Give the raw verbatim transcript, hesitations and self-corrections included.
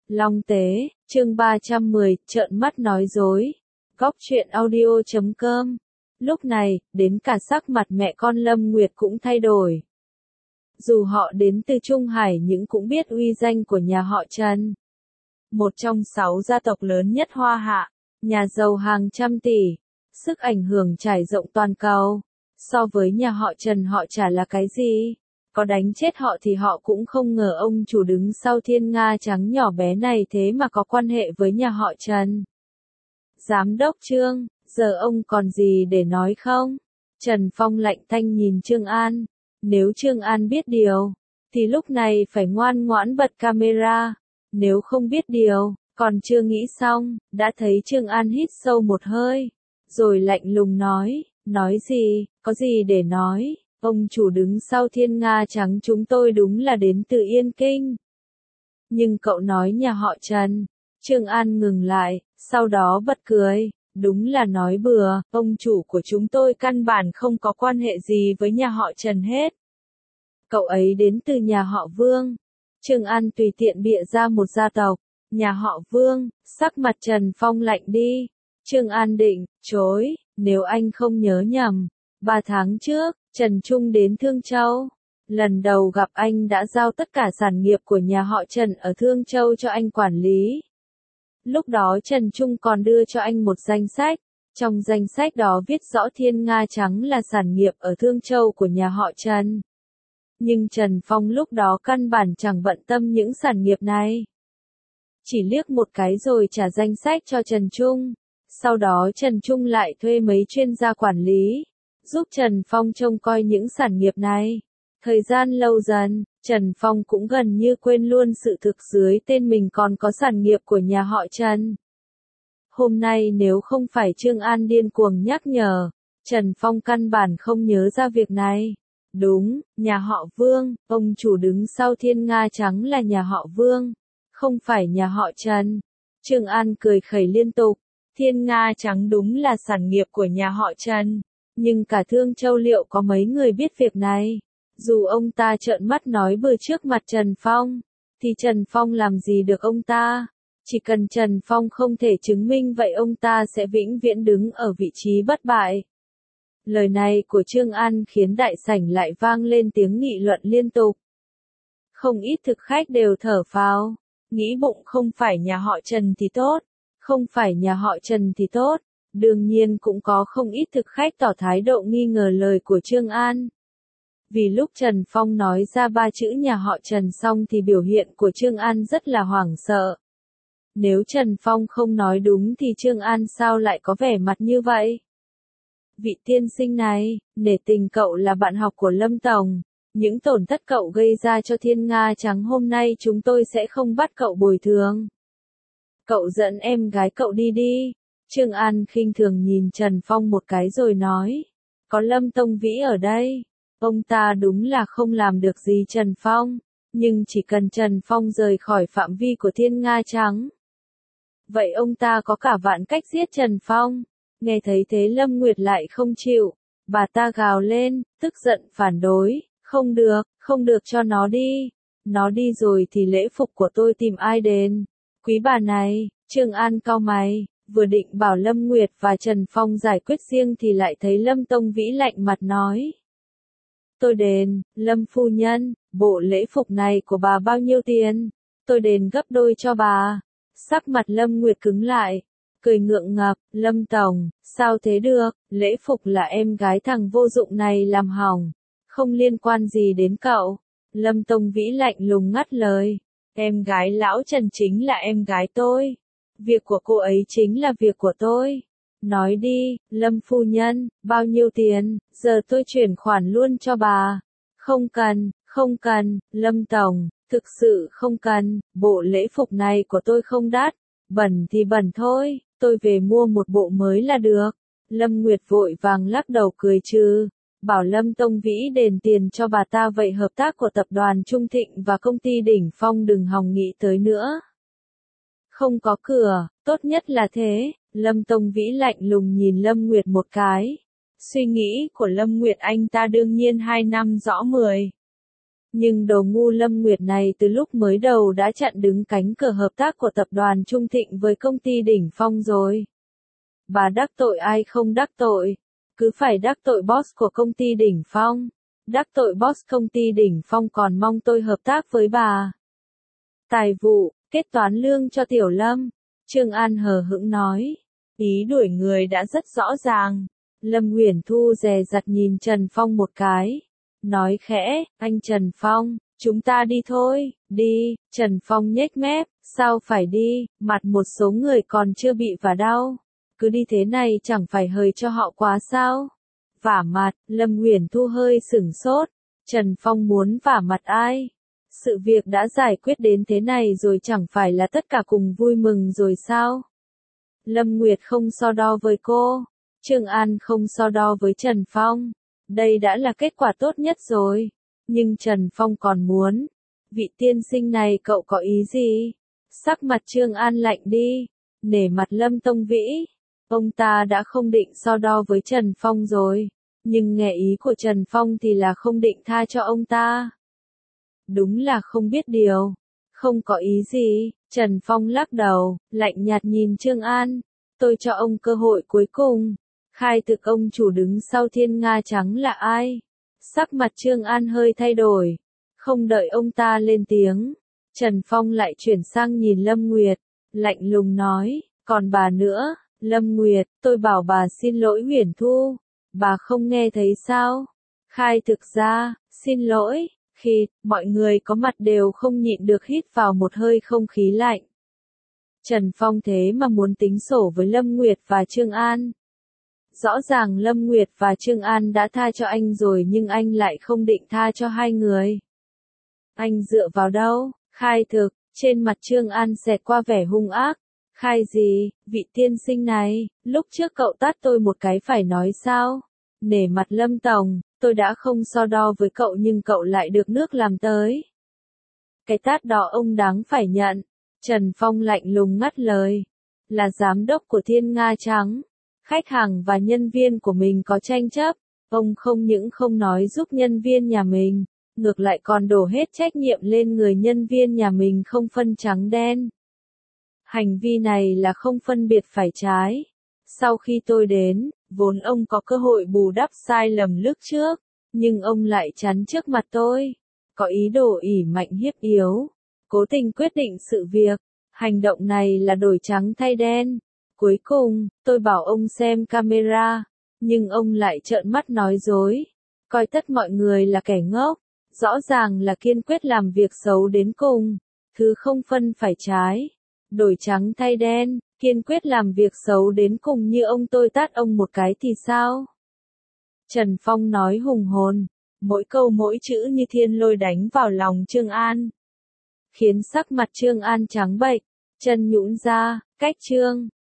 Long Tế, chương ba trăm mười, trợn mắt nói dối. Góc truyện audio chấm com. Lúc này, đến cả sắc mặt mẹ con Lâm Nguyệt cũng thay đổi. Dù họ đến từ Trung Hải nhưng cũng biết uy danh của nhà họ Trần. Một trong sáu gia tộc lớn nhất Hoa Hạ, nhà giàu hàng trăm tỷ, sức ảnh hưởng trải rộng toàn cầu. So với nhà họ Trần họ chả là cái gì. Có đánh chết họ thì họ cũng không ngờ ông chủ đứng sau Thiên Nga trắng nhỏ bé này thế mà có quan hệ với nhà họ Trần. Giám đốc Trương, giờ ông còn gì để nói không? Trần Phong lạnh tanh nhìn Trương An. Nếu Trương An biết điều, thì lúc này phải ngoan ngoãn bật camera. Nếu không biết điều, còn chưa nghĩ xong, đã thấy Trương An hít sâu một hơi. Rồi lạnh lùng nói, nói gì, có gì để nói, ông chủ đứng sau Thiên Nga trắng chúng tôi đúng là đến từ Yên Kinh. Nhưng cậu nói nhà họ Trần. Trương An ngừng lại, sau đó bật cười, đúng là nói bừa, ông chủ của chúng tôi căn bản không có quan hệ gì với nhà họ Trần hết. Cậu ấy đến từ nhà họ Vương. Trương An tùy tiện bịa ra một gia tộc, nhà họ Vương, sắc mặt Trần Phong lạnh đi. Trương An định, chối, nếu anh không nhớ nhầm, ba tháng trước, Trần Trung đến Thương Châu. Lần đầu gặp anh đã giao tất cả sản nghiệp của nhà họ Trần ở Thương Châu cho anh quản lý. Lúc đó Trần Trung còn đưa cho anh một danh sách. Trong danh sách đó viết rõ Thiên Nga trắng là sản nghiệp ở Thương Châu của nhà họ Trần. Nhưng Trần Phong lúc đó căn bản chẳng bận tâm những sản nghiệp này. Chỉ liếc một cái rồi trả danh sách cho Trần Trung. Sau đó Trần Trung lại thuê mấy chuyên gia quản lý, giúp Trần Phong trông coi những sản nghiệp này. Thời gian lâu dần, Trần Phong cũng gần như quên luôn sự thực dưới tên mình còn có sản nghiệp của nhà họ Trần. Hôm nay nếu không phải Trương An điên cuồng nhắc nhở, Trần Phong căn bản không nhớ ra việc này. Đúng, nhà họ Vương, ông chủ đứng sau Thiên Nga trắng là nhà họ Vương, không phải nhà họ Trần. Trương An cười khẩy liên tục. Thiên Nga trắng đúng là sản nghiệp của nhà họ Trần, nhưng cả Thương Châu liệu có mấy người biết việc này? Dù ông ta trợn mắt nói bừa trước mặt Trần Phong, thì Trần Phong làm gì được ông ta? Chỉ cần Trần Phong không thể chứng minh vậy ông ta sẽ vĩnh viễn đứng ở vị trí bất bại. Lời này của Trương An khiến đại sảnh lại vang lên tiếng nghị luận liên tục. Không ít thực khách đều thở phào, nghĩ bụng không phải nhà họ Trần thì tốt. Không phải nhà họ Trần thì tốt. Đương nhiên cũng có không ít thực khách tỏ thái độ nghi ngờ lời của Trương An. Vì lúc Trần Phong nói ra ba chữ nhà họ Trần xong thì biểu hiện của Trương An rất là hoảng sợ. Nếu Trần Phong không nói đúng thì Trương An sao lại có vẻ mặt như vậy? Vị tiên sinh này, nể tình cậu là bạn học của Lâm Tổng. Những tổn thất cậu gây ra cho Thiên Nga trắng hôm nay chúng tôi sẽ không bắt cậu bồi thường. Cậu dẫn em gái cậu đi đi. Trương An khinh thường nhìn Trần Phong một cái rồi nói. Có Lâm Tông Vĩ ở đây. Ông ta đúng là không làm được gì Trần Phong. Nhưng chỉ cần Trần Phong rời khỏi phạm vi của Thiên Nga trắng. Vậy ông ta có cả vạn cách giết Trần Phong. Nghe thấy thế Lâm Nguyệt lại không chịu. Bà ta gào lên, tức giận phản đối. Không được, không được cho nó đi. Nó đi rồi thì lễ phục của tôi tìm ai đền? Quý bà này, Trương An cau mày, vừa định bảo Lâm Nguyệt và Trần Phong giải quyết riêng thì lại thấy Lâm Tông Vĩ lạnh mặt nói. Tôi đền, Lâm phu nhân, bộ lễ phục này của bà bao nhiêu tiền? Tôi đền gấp đôi cho bà. Sắc mặt Lâm Nguyệt cứng lại, cười ngượng ngập, Lâm Tổng, sao thế được, lễ phục là em gái thằng vô dụng này làm hỏng, không liên quan gì đến cậu. Lâm Tông Vĩ lạnh lùng ngắt lời. Em gái lão Trần chính là em gái tôi. Việc của cô ấy chính là việc của tôi. Nói đi, Lâm phu nhân, bao nhiêu tiền, giờ tôi chuyển khoản luôn cho bà. Không cần, không cần, Lâm Tổng, thực sự không cần, bộ lễ phục này của tôi không đắt, bẩn thì bẩn thôi, tôi về mua một bộ mới là được. Lâm Nguyệt vội vàng lắc đầu cười trừ. Bảo Lâm Tông Vĩ đền tiền cho bà ta vậy hợp tác của tập đoàn Trung Thịnh và công ty Đỉnh Phong đừng hòng nghĩ tới nữa. Không có cửa, tốt nhất là thế. Lâm Tông Vĩ lạnh lùng nhìn Lâm Nguyệt một cái. Suy nghĩ của Lâm Nguyệt anh ta đương nhiên hai năm rõ mười. Nhưng đồ ngu Lâm Nguyệt này từ lúc mới đầu đã chặn đứng cánh cửa hợp tác của tập đoàn Trung Thịnh với công ty Đỉnh Phong rồi. Bà đắc tội ai không đắc tội, cứ phải đắc tội boss của công ty Đỉnh Phong. Đắc tội boss công ty Đỉnh Phong còn mong tôi hợp tác với bà. Tài vụ, kết toán lương cho Tiểu Lâm. Trương An hờ hững nói. Ý đuổi người đã rất rõ ràng. Lâm Uyển Thu dè dặt nhìn Trần Phong một cái. Nói khẽ, anh Trần Phong, chúng ta đi thôi, đi. Trần Phong nhếch mép, sao phải đi, mặt một số người còn chưa bị vả đau. Cứ đi thế này chẳng phải hời cho họ quá sao? Vả mặt, Lâm Uyển Thu hơi sửng sốt. Trần Phong muốn vả mặt ai? Sự việc đã giải quyết đến thế này rồi chẳng phải là tất cả cùng vui mừng rồi sao? Lâm Nguyệt không so đo với cô. Trương An không so đo với Trần Phong. Đây đã là kết quả tốt nhất rồi. Nhưng Trần Phong còn muốn. Vị tiên sinh này cậu có ý gì? Sắc mặt Trương An lạnh đi. Nể mặt Lâm Tông Vĩ. Ông ta đã không định so đo với Trần Phong rồi. Nhưng nghe ý của Trần Phong thì là không định tha cho ông ta. Đúng là không biết điều. Không có ý gì. Trần Phong lắc đầu, lạnh nhạt nhìn Trương An. Tôi cho ông cơ hội cuối cùng. Khai thực ông chủ đứng sau Thiên Nga Trắng là ai? Sắc mặt Trương An hơi thay đổi. Không đợi ông ta lên tiếng. Trần Phong lại chuyển sang nhìn Lâm Nguyệt. Lạnh lùng nói, còn bà nữa, Lâm Nguyệt, tôi bảo bà xin lỗi Uyển Thu. Bà không nghe thấy sao? Khai thực ra, xin lỗi. Khi, mọi người có mặt đều không nhịn được hít vào một hơi không khí lạnh. Trần Phong thế mà muốn tính sổ với Lâm Nguyệt và Trương An. Rõ ràng Lâm Nguyệt và Trương An đã tha cho anh rồi nhưng anh lại không định tha cho hai người. Anh dựa vào đâu? Khai thực, trên mặt Trương An xẹt qua vẻ hung ác. Khai gì, vị tiên sinh này, lúc trước cậu tát tôi một cái phải nói sao? Nể mặt Lâm Tổng, tôi đã không so đo với cậu nhưng cậu lại được nước làm tới. Cái tát đó ông đáng phải nhận. Trần Phong lạnh lùng ngắt lời. Là giám đốc của Thiên Nga Trắng. Khách hàng và nhân viên của mình có tranh chấp. Ông không những không nói giúp nhân viên nhà mình, ngược lại còn đổ hết trách nhiệm lên người nhân viên nhà mình không phân trắng đen. Hành vi này là không phân biệt phải trái. Sau khi tôi đến, vốn ông có cơ hội bù đắp sai lầm lúc trước, nhưng ông lại chắn trước mặt tôi. Có ý đồ ỷ mạnh hiếp yếu. Cố tình quyết định sự việc. Hành động này là đổi trắng thay đen. Cuối cùng, tôi bảo ông xem camera, nhưng ông lại trợn mắt nói dối. Coi tất mọi người là kẻ ngốc. Rõ ràng là kiên quyết làm việc xấu đến cùng. Thứ không phân phải trái. Đổi trắng thay đen, kiên quyết làm việc xấu đến cùng như ông tôi tát ông một cái thì sao? Trần Phong nói hùng hồn. Mỗi câu mỗi chữ như thiên lôi đánh vào lòng Trương An. Khiến sắc mặt Trương An trắng bệch, chân nhũn ra, cách Trương